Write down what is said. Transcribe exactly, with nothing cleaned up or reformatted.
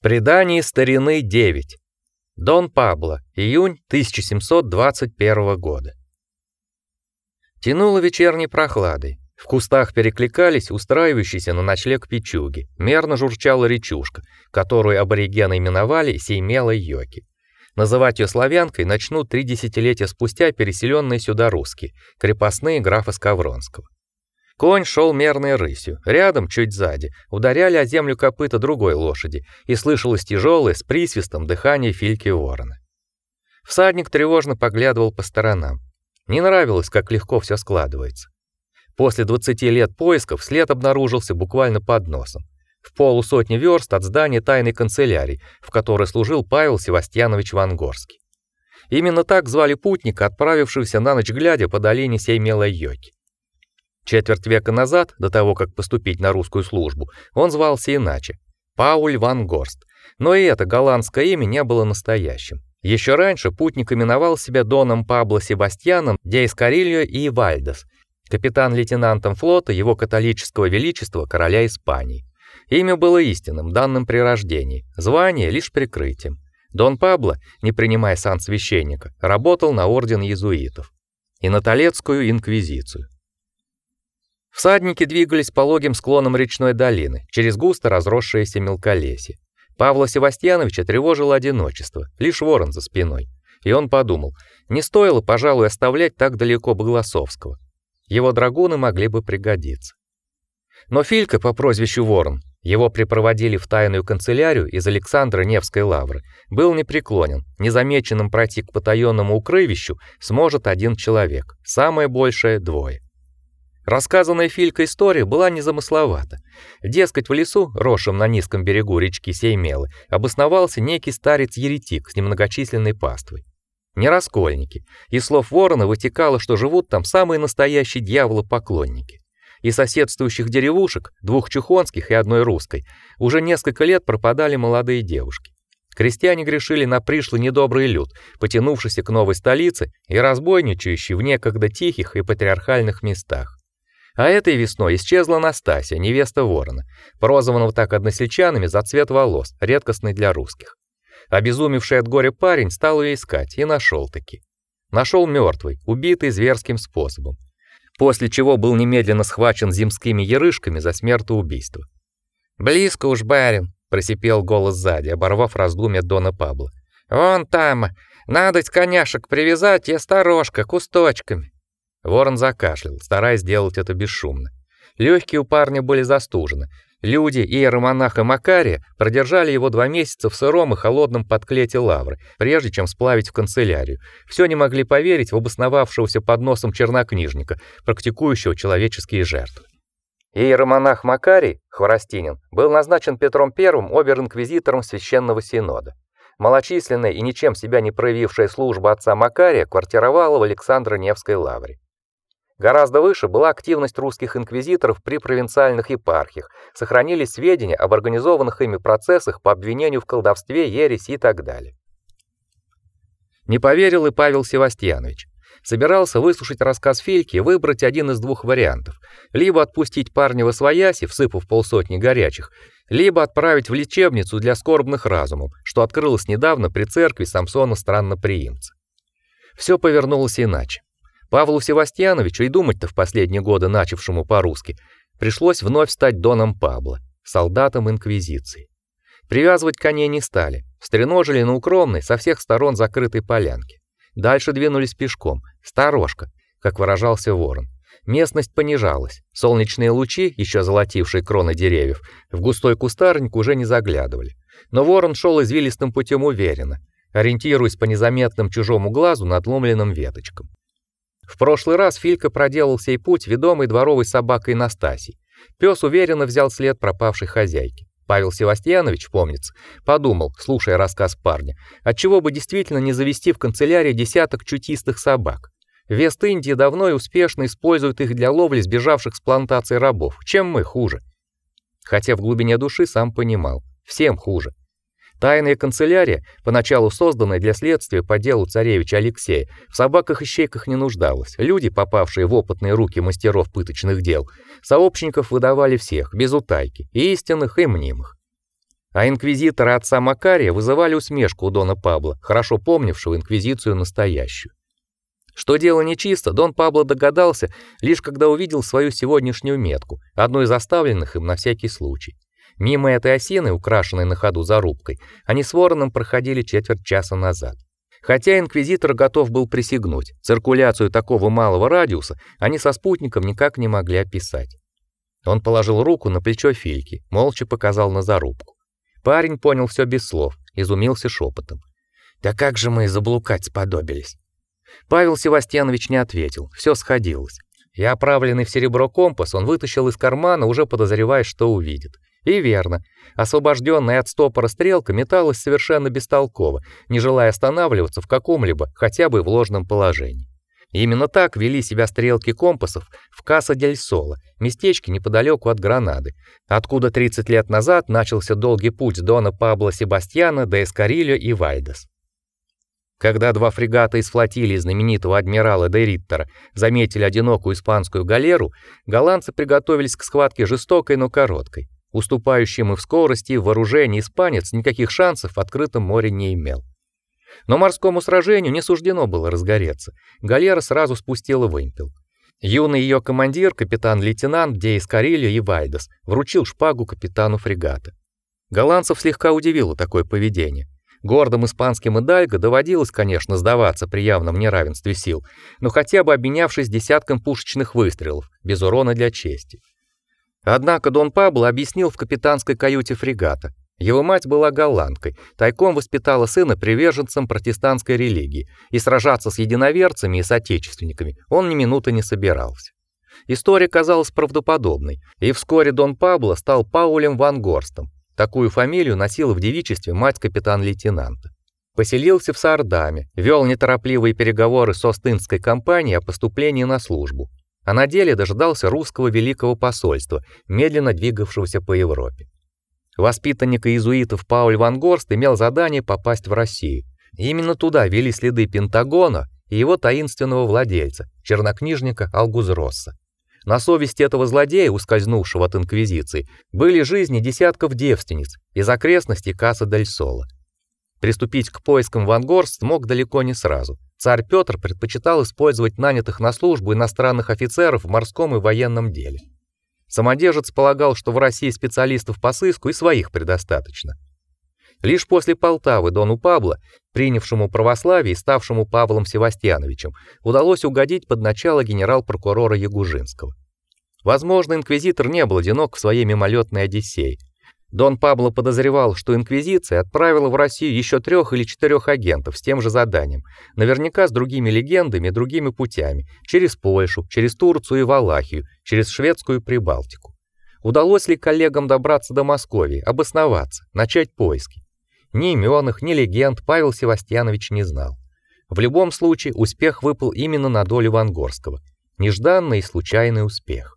Предание старины девять. Дон Пабло, июнь тысяча семьсот двадцать первого года. Тянуло вечерней прохладой. В кустах перекликались устраивающиеся на ночлег печуги. Мерно журчала речушка, которую аборигены именовали Сеймелой Йоки. Называть ее славянкой начнут три десятилетия спустя переселенные сюда русские, крепостные графа Скавронского. Конь шел мерной рысью. Рядом, чуть сзади, ударяли о землю копыта другой лошади, и слышалось тяжелое с присвистом дыхание Фильки ворона. Всадник тревожно поглядывал по сторонам. Не нравилось, как легко все складывается. После двадцати лет поисков след обнаружился буквально под носом, в полусотни верст от здания тайной канцелярии, в которой служил Павел Севастьянович Вангорский. Именно так звали путника, отправившегося на ночь глядя по долине Сеймелой Йоки. Четверть века назад, до того, как поступить на русскую службу, он звался иначе — Пауль Вангорст, но и это голландское имя не было настоящим. Еще раньше путник именовал себя доном Пабло Себастьяном де Эскарильо и Вальдес, капитан-лейтенантом флота его католического величества короля Испании. Имя было истинным, данным при рождении, звание лишь прикрытием. Дон Пабло, не принимая сан священника, работал на орден иезуитов и на Толедскую инквизицию. Всадники двигались пологим склоном речной долины, через густо разросшееся мелколесье. Павла Севастьяновича тревожило одиночество, лишь ворон за спиной. И он подумал, не стоило, пожалуй, оставлять так далеко Богласовского. Его драгуны могли бы пригодиться. Но Филька по прозвищу Ворон, его припроводили в тайную канцелярию из Александра Невской лавры, был непреклонен, незамеченным пройти к потаённому укрывищу сможет один человек, самое большее — двое. Рассказанная Филька история была незамысловата. Дескать, в лесу, росшем на низком берегу речки Сеймелы, обосновался некий старец-еретик с немногочисленной паствой. Не раскольники. Из слов Ворона вытекало, что живут там самые настоящие дьяволопоклонники. Из соседствующих деревушек, двух чухонских и одной русской, уже несколько лет пропадали молодые девушки. Крестьяне грешили на пришлый недобрый люд, потянувшийся к новой столице и разбойничающий в некогда тихих и патриархальных местах. А этой весной исчезла Настасья, невеста Ворона, прозванного так односельчанами за цвет волос, редкостный для русских. Обезумевший от горя парень стал ее искать и нашел-таки. Нашел мертвой, убитой зверским способом, после чего был немедленно схвачен земскими ярышками за смертоубийство. «Близко уж, барин», — просипел голос сзади, оборвав раздумья дона Пабло. «Вон там, надо коняшек привязать и осторожка, кусточками». Ворон закашлял, стараясь сделать это бесшумно. Легкие у парня были застужены. Люди иеромонаха Макария продержали его два месяца в сыром и холодном подклете лавры, прежде чем сплавить в канцелярию. Все не могли поверить в обосновавшегося под носом чернокнижника, практикующего человеческие жертвы. Иеромонах Макарий, Хворостинин, был назначен Петром Первым обер-инквизитором Священного Синода. Малочисленная и ничем себя не проявившая служба отца Макария квартировала в Александро-Невской лавре. Гораздо выше была активность русских инквизиторов при провинциальных епархиях, сохранились сведения об организованных ими процессах по обвинению в колдовстве, ереси и так далее. Не поверил и Павел Севастьянович. Собирался выслушать рассказ Фильки и выбрать один из двух вариантов: либо отпустить парня восвояси, всыпав полсотни горячих, либо отправить в лечебницу для скорбных разумов, что открылось недавно при церкви Самсона Странноприимца. Все повернулось иначе. Павлу Севастьяновичу и думать-то в последние годы начавшему по-русски пришлось вновь стать доном Пабло, солдатом инквизиции. Привязывать коней не стали, стреножили на укромной, со всех сторон закрытой полянке. Дальше двинулись пешком, сторожка, как выражался Ворон. Местность понижалась, солнечные лучи, еще золотившие кроны деревьев, в густой кустарник уже не заглядывали. Но Ворон шел извилистым путем уверенно, ориентируясь по незаметным чужому глазу надломленным веточкам. В прошлый раз Филька проделал сей путь ведомой дворовой собакой Настасьей. Пес уверенно взял след пропавшей хозяйки. Павел Севастьянович, помнится, подумал, слушая рассказ парня, отчего бы действительно не завести в канцелярии десяток чутистых собак. В Вест-Индии давно и успешно используют их для ловли сбежавших с плантаций рабов. Чем мы хуже? Хотя в глубине души сам понимал, всем хуже. Тайная канцелярия, поначалу созданная для следствия по делу царевича Алексея, в собаках-ищейках не нуждалась. Люди, попавшие в опытные руки мастеров пыточных дел, сообщников выдавали всех, без утайки, и истинных, и мнимых. А инквизитора отца Макария вызывали усмешку у дона Пабло, хорошо помнившего инквизицию настоящую. Что дело нечисто, дон Пабло догадался, лишь когда увидел свою сегодняшнюю метку, одну из оставленных им на всякий случай. Мимо этой осины, украшенной на ходу зарубкой, они с Вороном проходили четверть часа назад. Хотя инквизитор готов был присягнуть, циркуляцию такого малого радиуса они со спутником никак не могли описать. Он положил руку на плечо Фильки, молча показал на зарубку. Парень понял все без слов, изумился шепотом. «Да как же мы заблукать сподобились?» Павел Севастьянович не ответил, все сходилось. И оправленный в серебро компас он вытащил из кармана, уже подозревая, что увидит. И верно, освобожденная от стопора стрелка металась совершенно бестолково, не желая останавливаться в каком-либо, хотя бы в ложном положении. И именно так вели себя стрелки компасов в Каса-дель-Соло, местечке неподалеку от Гранады, откуда тридцать лет назад начался долгий путь дона Пабло Себастьяна до Эскарильо и Вальдес. Когда два фрегата из флотилии знаменитого адмирала де Риттера заметили одинокую испанскую галеру, голландцы приготовились к схватке жестокой, но короткой. Уступающий им в скорости и вооружении испанец никаких шансов в открытом море не имел. Но морскому сражению не суждено было разгореться. Галера сразу спустила вымпел. Юный ее командир, капитан-лейтенант де Эскарильо и Вальдес, вручил шпагу капитану фрегата. Голландцев слегка удивило такое поведение. Гордым испанским идальго доводилось, конечно, сдаваться при явном неравенстве сил, но хотя бы обменявшись десятком пушечных выстрелов, без урона для чести. Однако дон Пабло объяснил в капитанской каюте фрегата. Его мать была голландкой, тайком воспитала сына приверженцем протестантской религии, и сражаться с единоверцами и соотечественниками он ни минуты не собирался. История казалась правдоподобной, и вскоре дон Пабло стал Паулем ван Горстом. Такую фамилию носила в девичестве мать капитан-лейтенанта. Поселился в Саардаме, вел неторопливые переговоры с Ост-Индской компанией о поступлении на службу. А на деле дожидался русского великого посольства, медленно двигавшегося по Европе. Воспитанник иезуитов Пауль ван Горст имел задание попасть в Россию. И именно туда вели следы Пентагона и его таинственного владельца, чернокнижника Алгузросса. На совести этого злодея, ускользнувшего от инквизиции, были жизни десятков девственниц из окрестностей Каса-дель-Соло. Приступить к поискам ван Горст смог далеко не сразу. Царь Петр предпочитал использовать нанятых на службу иностранных офицеров в морском и военном деле. Самодержец полагал, что в России специалистов по сыску и своих предостаточно. Лишь после Полтавы дону Пабло, принявшему православие и ставшему Павлом Севастьяновичем, удалось угодить под начало генерал-прокурора Ягужинского. Возможно, инквизитор не был одинок в своей мимолетной одиссее. Дон Пабло подозревал, что инквизиция отправила в Россию еще трех или четырех агентов с тем же заданием, наверняка с другими легендами и другими путями, через Польшу, через Турцию и Валахию, через Шведскую Прибалтику. Удалось ли коллегам добраться до Москвы, обосноваться, начать поиски? Ни имен их, ни легенд Павел Севастьянович не знал. В любом случае успех выпал именно на долю Ван Горского. Нежданный и случайный успех.